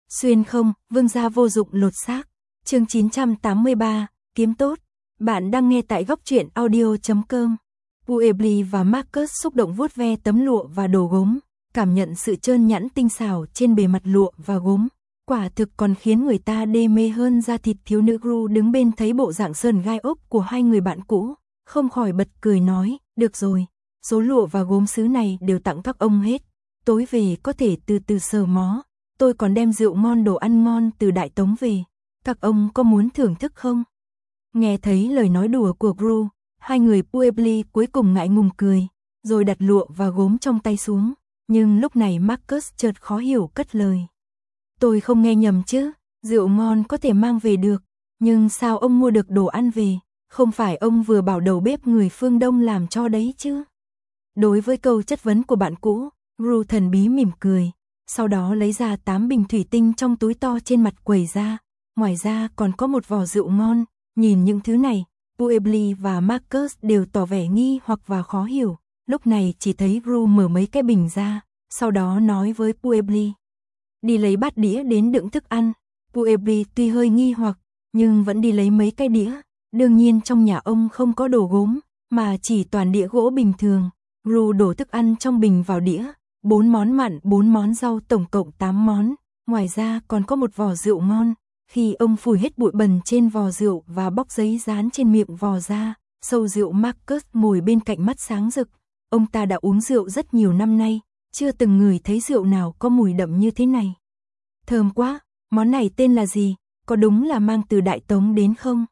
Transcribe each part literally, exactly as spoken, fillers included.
Xuyên không, vương gia vô dụng lột xác. Chương chín trăm tám mươi ba, kiếm tốt. Bạn đang nghe tại góc truyện audio chấm com. Puebly và Marcus xúc động vuốt ve tấm lụa và đồ gốm, cảm nhận sự trơn nhẵn tinh xảo trên bề mặt lụa và gốm. Quả thực còn khiến người ta đê mê hơn da thịt. Thiếu nữ Gru đứng bên thấy bộ dạng sờn gai ốc của hai người bạn cũ, không khỏi bật cười nói, được rồi, số lụa và gốm sứ này đều tặng các ông hết. Tối về có thể từ từ sờ mó, tôi còn đem rượu ngon đồ ăn ngon từ Đại Tống về. Các ông có muốn thưởng thức không? Nghe thấy lời nói đùa của Gru, hai người Puebly cuối cùng ngại ngùng cười, rồi đặt lụa và gốm trong tay xuống. Nhưng lúc này Marcus chợt khó hiểu cất lời. Tôi không nghe nhầm chứ, rượu ngon có thể mang về được, nhưng sao ông mua được đồ ăn về? Không phải ông vừa bảo đầu bếp người phương Đông làm cho đấy chứ? Đối với câu chất vấn của bạn cũ, Gru thần bí mỉm cười, sau đó lấy ra tám bình thủy tinh trong túi to trên mặt quầy ra. Ngoài ra còn có một vò rượu ngon. Nhìn những thứ này, Puebly và Marcus đều tỏ vẻ nghi hoặc và khó hiểu. Lúc này chỉ thấy Gru mở mấy cái bình ra, sau đó nói với Puebly, đi lấy bát đĩa đến đựng thức ăn. Puebly tuy hơi nghi hoặc, nhưng vẫn đi lấy mấy cái đĩa. Đương nhiên trong nhà ông không có đồ gốm, mà chỉ toàn đĩa gỗ bình thường. Gru đổ thức ăn trong bình vào đĩa, bốn món mặn, bốn món rau, tổng cộng tám món. Ngoài ra còn có một vò rượu ngon. Khi ông phủi hết bụi bẩn trên vò rượu và bóc giấy dán trên miệng vò ra, sâu rượu Marcus ngồi bên cạnh mắt sáng rực. Ông ta đã uống rượu rất nhiều năm nay, chưa từng ngửi thấy rượu nào có mùi đậm như thế này. Thơm quá, món này tên là gì, có đúng là mang từ Đại Tống đến không?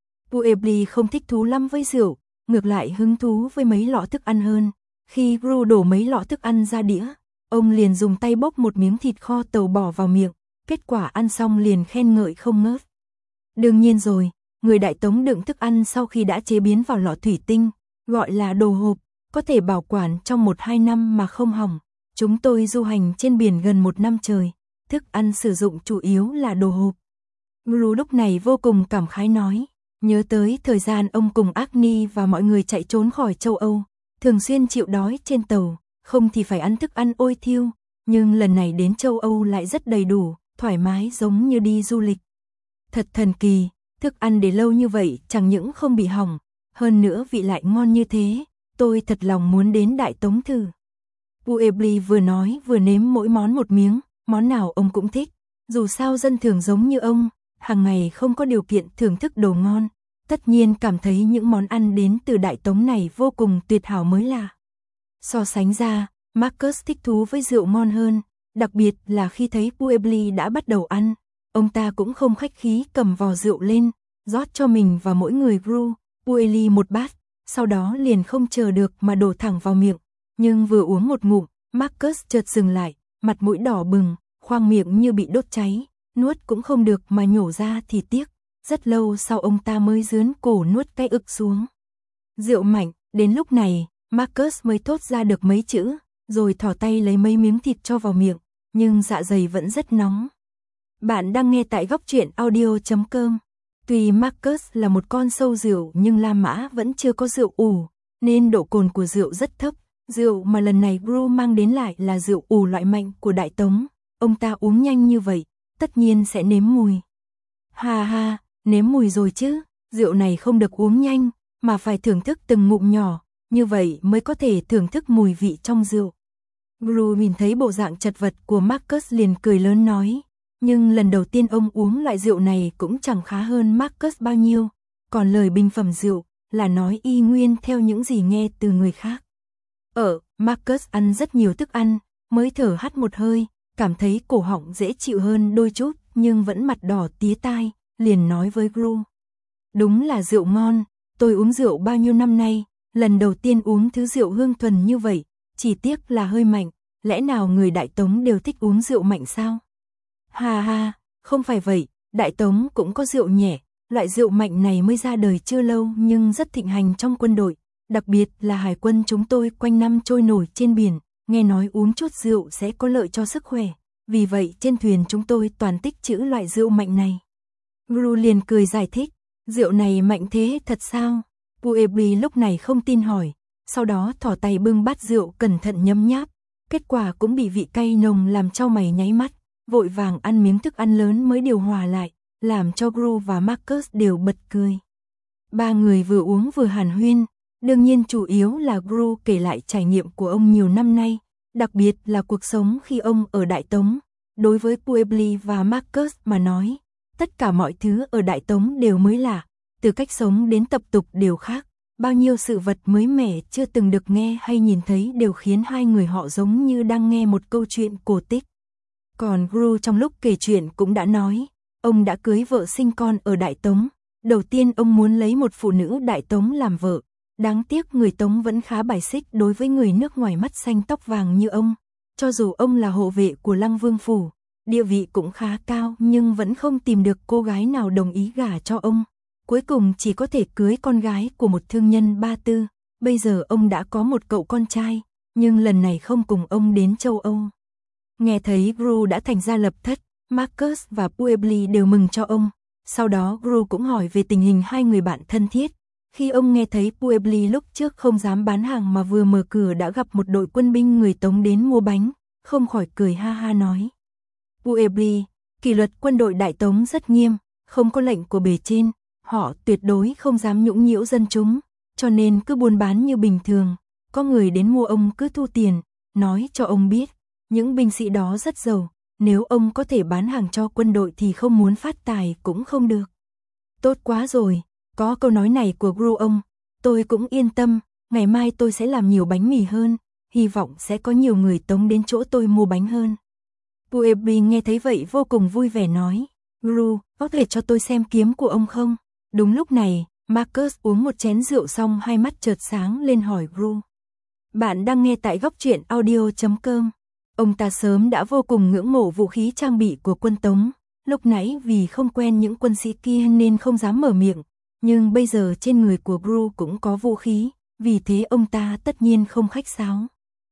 Puebly không thích thú lắm với rượu, ngược lại hứng thú với mấy lọ thức ăn hơn. Khi Gru đổ mấy lọ thức ăn ra đĩa, ông liền dùng tay bốc một miếng thịt kho tàu bỏ vào miệng. Kết quả ăn xong liền khen ngợi không ngớt. Đương nhiên rồi, người Đại Tống đựng thức ăn sau khi đã chế biến vào lọ thủy tinh, gọi là đồ hộp, có thể bảo quản trong một hai năm mà không hỏng. Chúng tôi du hành trên biển gần một năm trời, thức ăn sử dụng chủ yếu là đồ hộp. Gru lúc này vô cùng cảm khái nói, nhớ tới thời gian ông cùng Agni và mọi người chạy trốn khỏi châu Âu, thường xuyên chịu đói trên tàu, không thì phải ăn thức ăn ôi thiêu, nhưng lần này đến châu Âu lại rất đầy đủ, thoải mái giống như đi du lịch. Thật thần kỳ, thức ăn để lâu như vậy chẳng những không bị hỏng, hơn nữa vị lại ngon như thế, tôi thật lòng muốn đến Đại Tống thử. Puebly vừa nói vừa nếm mỗi món một miếng, món nào ông cũng thích, dù sao dân thường giống như ông, hàng ngày không có điều kiện thưởng thức đồ ngon, tất nhiên cảm thấy những món ăn đến từ Đại Tống này vô cùng tuyệt hảo mới lạ. So sánh ra, Marcus thích thú với rượu ngon hơn. Đặc biệt là khi thấy Puebly đã bắt đầu ăn, ông ta cũng không khách khí cầm vò rượu lên, rót cho mình và mỗi người Gru, Puebly một bát, sau đó liền không chờ được mà đổ thẳng vào miệng. Nhưng vừa uống một ngụm, Marcus chợt dừng lại, mặt mũi đỏ bừng, khoang miệng như bị đốt cháy, nuốt cũng không được mà nhổ ra thì tiếc. Rất lâu sau ông ta mới rướn cổ nuốt cái ực xuống. Rượu mạnh, đến lúc này, Marcus mới thốt ra được mấy chữ, rồi thò tay lấy mấy miếng thịt cho vào miệng, nhưng dạ dày vẫn rất nóng. Bạn đang nghe tại góc truyện audio chấm com. Tuy Marcus là một con sâu rượu nhưng La Mã vẫn chưa có rượu ủ, nên độ cồn của rượu rất thấp. Rượu mà lần này Gru mang đến lại là rượu ủ loại mạnh của Đại Tống. Ông ta uống nhanh như vậy, tất nhiên sẽ nếm mùi. Ha ha, nếm mùi rồi chứ, rượu này không được uống nhanh, mà phải thưởng thức từng ngụm nhỏ, như vậy mới có thể thưởng thức mùi vị trong rượu. Gru nhìn thấy bộ dạng chật vật của Marcus liền cười lớn nói, nhưng lần đầu tiên ông uống loại rượu này cũng chẳng khá hơn Marcus bao nhiêu, còn lời bình phẩm rượu là nói y nguyên theo những gì nghe từ người khác. Ở, Marcus ăn rất nhiều thức ăn, mới thở hắt một hơi, cảm thấy cổ họng dễ chịu hơn đôi chút, nhưng vẫn mặt đỏ tía tai, liền nói với Gru. Đúng là rượu ngon, tôi uống rượu bao nhiêu năm nay, lần đầu tiên uống thứ rượu hương thuần như vậy. Chỉ tiếc là hơi mạnh, lẽ nào người Đại Tống đều thích uống rượu mạnh sao? Ha ha, không phải vậy, Đại Tống cũng có rượu nhẹ, loại rượu mạnh này mới ra đời chưa lâu nhưng rất thịnh hành trong quân đội, đặc biệt là hải quân chúng tôi quanh năm trôi nổi trên biển, nghe nói uống chút rượu sẽ có lợi cho sức khỏe, vì vậy trên thuyền chúng tôi toàn tích trữ loại rượu mạnh này. Gru liền cười giải thích, rượu này mạnh thế thật sao? Puebly lúc này không tin hỏi. Sau đó thỏ tay bưng bát rượu cẩn thận nhấm nháp, kết quả cũng bị vị cay nồng làm chau mày nháy mắt, vội vàng ăn miếng thức ăn lớn mới điều hòa lại, làm cho Gru và Marcus đều bật cười. Ba người vừa uống vừa hàn huyên, đương nhiên chủ yếu là Gru kể lại trải nghiệm của ông nhiều năm nay, đặc biệt là cuộc sống khi ông ở Đại Tống. Đối với Puebli và Marcus mà nói, tất cả mọi thứ ở Đại Tống đều mới lạ, từ cách sống đến tập tục đều khác, bao nhiêu sự vật mới mẻ chưa từng được nghe hay nhìn thấy đều khiến hai người họ giống như đang nghe một câu chuyện cổ tích. Còn Gru trong lúc kể chuyện cũng đã nói, ông đã cưới vợ sinh con ở Đại Tống, đầu tiên ông muốn lấy một phụ nữ Đại Tống làm vợ, đáng tiếc người Tống vẫn khá bài xích đối với người nước ngoài mắt xanh tóc vàng như ông. Cho dù ông là hộ vệ của Lăng Vương phủ, địa vị cũng khá cao nhưng vẫn không tìm được cô gái nào đồng ý gả cho ông. Cuối cùng chỉ có thể cưới con gái của một thương nhân Ba Tư. Bây giờ ông đã có một cậu con trai, nhưng lần này không cùng ông đến châu Âu. Nghe thấy Gru đã thành gia lập thất, Marcus và Puebli đều mừng cho ông. Sau đó Gru cũng hỏi về tình hình hai người bạn thân thiết. Khi ông nghe thấy Puebli lúc trước không dám bán hàng mà vừa mở cửa đã gặp một đội quân binh người Tống đến mua bánh, không khỏi cười ha ha nói. Puebli, kỷ luật quân đội Đại Tống rất nghiêm, không có lệnh của bề trên, họ tuyệt đối không dám nhũng nhiễu dân chúng, cho nên cứ buôn bán như bình thường, có người đến mua ông cứ thu tiền, nói cho ông biết, những binh sĩ đó rất giàu, nếu ông có thể bán hàng cho quân đội thì không muốn phát tài cũng không được. Tốt quá rồi, có câu nói này của Gru ông, tôi cũng yên tâm, ngày mai tôi sẽ làm nhiều bánh mì hơn, hy vọng sẽ có nhiều người Tống đến chỗ tôi mua bánh hơn. Puebli nghe thấy vậy vô cùng vui vẻ nói, Gru, có thể cho tôi xem kiếm của ông không? Đúng lúc này, Marcus uống một chén rượu xong hai mắt chợt sáng lên hỏi Gru. Bạn đang nghe tại góc truyện audio chấm com. Ông ta sớm đã vô cùng ngưỡng mộ vũ khí trang bị của quân Tống, lúc nãy vì không quen những quân sĩ kia nên không dám mở miệng, nhưng bây giờ trên người của Gru cũng có vũ khí, vì thế ông ta tất nhiên không khách sáo.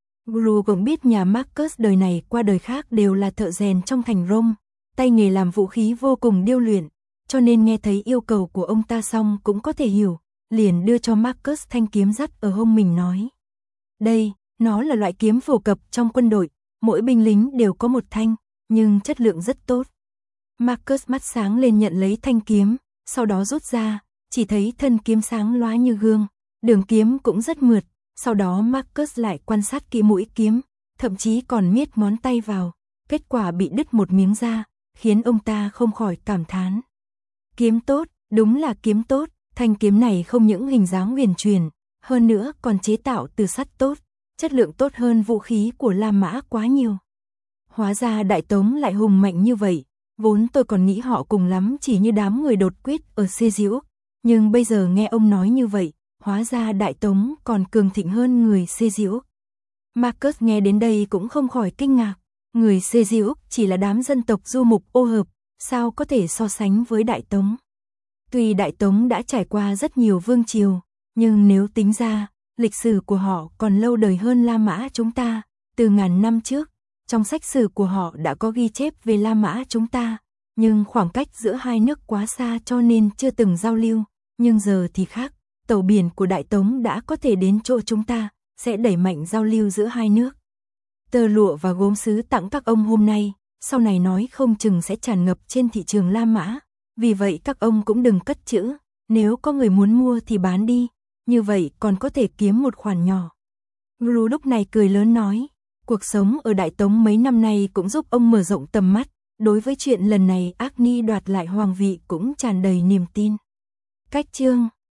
Gru cũng biết nhà Marcus đời này qua đời khác đều là thợ rèn trong thành Rome, tay nghề làm vũ khí vô cùng điêu luyện, cho nên nghe thấy yêu cầu của ông ta xong cũng có thể hiểu, liền đưa cho Marcus thanh kiếm dắt ở hông mình nói. Đây, nó là loại kiếm phổ cập trong quân đội, mỗi binh lính đều có một thanh, nhưng chất lượng rất tốt. Marcus mắt sáng lên nhận lấy thanh kiếm, sau đó rút ra, chỉ thấy thân kiếm sáng lóa như gương, đường kiếm cũng rất mượt, sau đó Marcus lại quan sát kỹ mũi kiếm, thậm chí còn miết ngón tay vào, kết quả bị đứt một miếng da, khiến ông ta không khỏi cảm thán. Kiếm tốt, đúng là kiếm tốt, thanh kiếm này không những hình dáng huyền truyền, hơn nữa còn chế tạo từ sắt tốt, chất lượng tốt hơn vũ khí của La Mã quá nhiều. Hóa ra Đại Tống lại hùng mạnh như vậy, vốn tôi còn nghĩ họ cùng lắm chỉ như đám người đột quyết ở Xê Diễu, nhưng bây giờ nghe ông nói như vậy, hóa ra Đại Tống còn cường thịnh hơn người Xê Diễu. Marcus nghe đến đây cũng không khỏi kinh ngạc, người Xê Diễu chỉ là đám dân tộc du mục ô hợp, sao có thể so sánh với Đại Tống. Tuy Đại Tống đã trải qua rất nhiều vương triều, nhưng nếu tính ra, lịch sử của họ còn lâu đời hơn La Mã chúng ta, từ ngàn năm trước, trong sách sử của họ đã có ghi chép về La Mã chúng ta, nhưng khoảng cách giữa hai nước quá xa cho nên chưa từng giao lưu, nhưng giờ thì khác, tàu biển của Đại Tống đã có thể đến chỗ chúng ta, sẽ đẩy mạnh giao lưu giữa hai nước. Tơ lụa và gốm sứ tặng các ông hôm nay, sau này nói không chừng sẽ tràn ngập trên thị trường La Mã, vì vậy các ông cũng đừng cất trữ, nếu có người muốn mua thì bán đi, như vậy còn có thể kiếm một khoản nhỏ. Gru lúc này cười lớn nói, cuộc sống ở Đại Tống mấy năm nay cũng giúp ông mở rộng tầm mắt, đối với chuyện lần này Agni đoạt lại hoàng vị cũng tràn đầy niềm tin. Cách chương